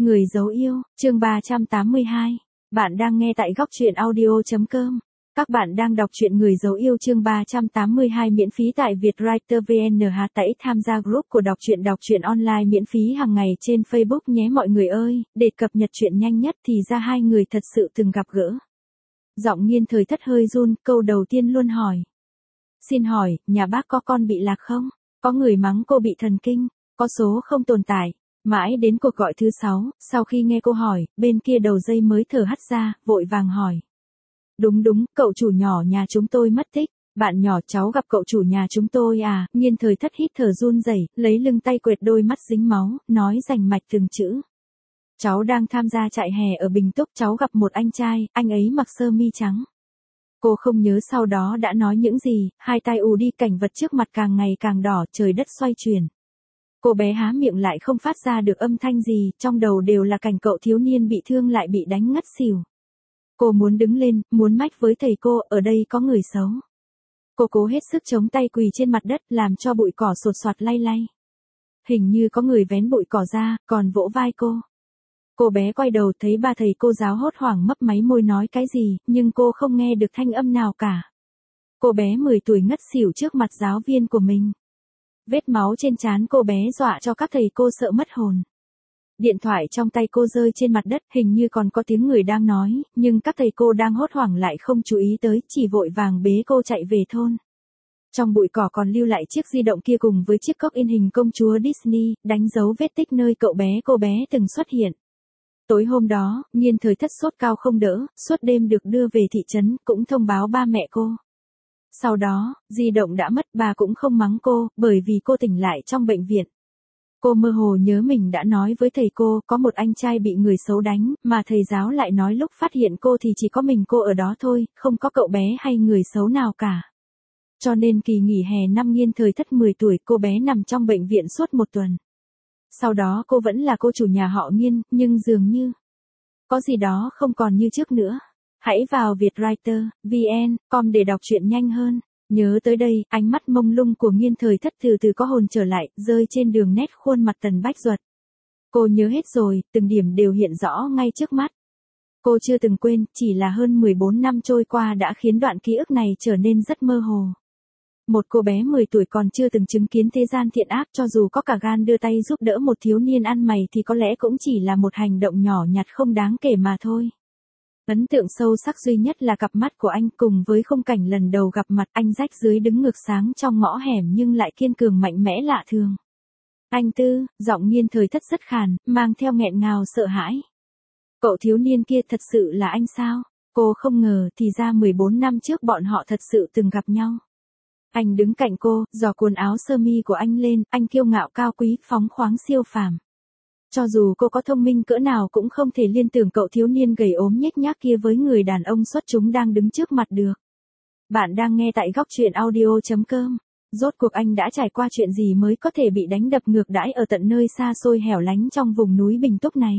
Người dấu yêu, chương 382. Bạn đang nghe tại góc truyện audio.com. Các bạn đang đọc truyện Người dấu yêu chương 382 miễn phí tại Vietwriter VN. Hãy tham gia group của đọc truyện online miễn phí hàng ngày trên Facebook nhé mọi người ơi, để cập nhật truyện nhanh nhất thì ra hai người thật sự từng gặp gỡ. Giọng Nghiên Thời Thất hơi run, câu đầu tiên luôn hỏi. Xin hỏi, nhà bác có con bị lạc không? Có người mắng cô bị thần kinh, có số không tồn tại. Mãi đến cuộc gọi thứ 6, sau khi nghe cô hỏi, bên kia đầu dây mới thở hắt ra, vội vàng hỏi. Đúng, cậu chủ nhỏ nhà chúng tôi mất tích. Bạn nhỏ cháu gặp cậu chủ nhà chúng tôi à? Nghiên Thời Thất hít thở run rẩy, lấy lưng tay quệt đôi mắt dính máu, nói rành mạch từng chữ. Cháu đang tham gia trại hè ở Bình Túc, cháu gặp một anh trai, anh ấy mặc sơ mi trắng. Cô không nhớ sau đó đã nói những gì, hai tay ù đi, cảnh vật trước mặt càng ngày càng đỏ, trời đất xoay chuyển. Cô bé há miệng lại không phát ra được âm thanh gì, trong đầu đều là cảnh cậu thiếu niên bị thương lại bị đánh ngất xỉu. Cô muốn đứng lên, muốn mách với thầy cô, ở đây có người xấu. Cô cố hết sức chống tay quỳ trên mặt đất, làm cho bụi cỏ sột soạt lay lay. Hình như có người vén bụi cỏ ra, còn vỗ vai cô. Cô bé quay đầu thấy ba thầy cô giáo hốt hoảng mấp máy môi nói cái gì, nhưng cô không nghe được thanh âm nào cả. Cô bé 10 tuổi ngất xỉu trước mặt giáo viên của mình. Vết máu trên trán cô bé dọa cho các thầy cô sợ mất hồn. Điện thoại trong tay cô rơi trên mặt đất, hình như còn có tiếng người đang nói, nhưng các thầy cô đang hốt hoảng lại không chú ý tới, chỉ vội vàng bế cô chạy về thôn. Trong bụi cỏ còn lưu lại chiếc di động kia cùng với chiếc cốc in hình công chúa Disney, đánh dấu vết tích nơi cô bé từng xuất hiện. Tối hôm đó, Nghiên Thời Thất sốt cao không đỡ, suốt đêm được đưa về thị trấn, cũng thông báo ba mẹ cô. Sau đó, di động đã mất, bà cũng không mắng cô, bởi vì cô tỉnh lại trong bệnh viện. Cô mơ hồ nhớ mình đã nói với thầy cô có một anh trai bị người xấu đánh, mà thầy giáo lại nói lúc phát hiện cô thì chỉ có mình cô ở đó thôi, không có cậu bé hay người xấu nào cả. Cho nên kỳ nghỉ hè năm Nghiên Thời Thất 10 tuổi, cô bé nằm trong bệnh viện suốt 1 tuần. Sau đó cô vẫn là cô chủ nhà họ Nghiên, nhưng dường như có gì đó không còn như trước nữa. Hãy vào Vietwriter VN.com để đọc truyện nhanh hơn. Nhớ tới đây, ánh mắt mông lung của Nghiên Thời Thất từ từ có hồn trở lại, rơi trên đường nét khuôn mặt Tần Bách Duật. Cô nhớ hết rồi, từng điểm đều hiện rõ ngay trước mắt. Cô chưa từng quên, chỉ là hơn 14 năm trôi qua đã khiến đoạn ký ức này trở nên rất mơ hồ. Một cô bé 10 tuổi còn chưa từng chứng kiến thế gian thiện ác, cho dù có cả gan đưa tay giúp đỡ một thiếu niên ăn mày thì có lẽ cũng chỉ là một hành động nhỏ nhặt không đáng kể mà thôi. Ấn tượng sâu sắc duy nhất là cặp mắt của anh cùng với khung cảnh lần đầu gặp mặt, anh rách rưới đứng ngược sáng trong ngõ hẻm nhưng lại kiên cường mạnh mẽ lạ thường. Anh Tư, giọng Nghiên Thời Thất rất khàn, mang theo nghẹn ngào sợ hãi. Cậu thiếu niên kia thật sự là anh sao? Cô không ngờ thì ra 14 năm trước bọn họ thật sự từng gặp nhau. Anh đứng cạnh cô, giò quần áo sơ mi của anh lên, anh kiêu ngạo cao quý, phóng khoáng siêu phàm. Cho dù cô có thông minh cỡ nào cũng không thể liên tưởng cậu thiếu niên gầy ốm nhếch nhác kia với người đàn ông xuất chúng đang đứng trước mặt được. Bạn đang nghe tại góc truyện audio.com. Rốt cuộc anh đã trải qua chuyện gì mới có thể bị đánh đập ngược đãi ở tận nơi xa xôi hẻo lánh trong vùng núi Bình Túc này?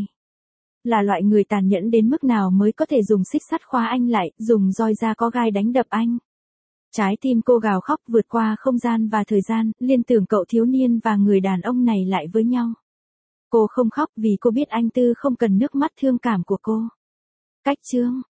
Là loại người tàn nhẫn đến mức nào mới có thể dùng xích sắt khóa anh lại, dùng roi da có gai đánh đập anh? Trái tim cô gào khóc vượt qua không gian và thời gian, liên tưởng cậu thiếu niên và người đàn ông này lại với nhau. Cô không khóc vì cô biết anh Tư không cần nước mắt thương cảm của cô. Cách chương